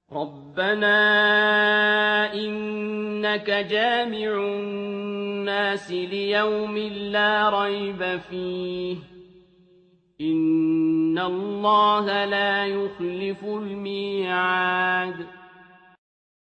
رَبَّنَا إِنَّكَ جَامِعُ النَّاسِ لِيَوْمٍ لَّا رَيْبَ فِيهِ ۚ إِنَّ اللَّهَ لَا يُخْلِفُ الْمِيعَادَ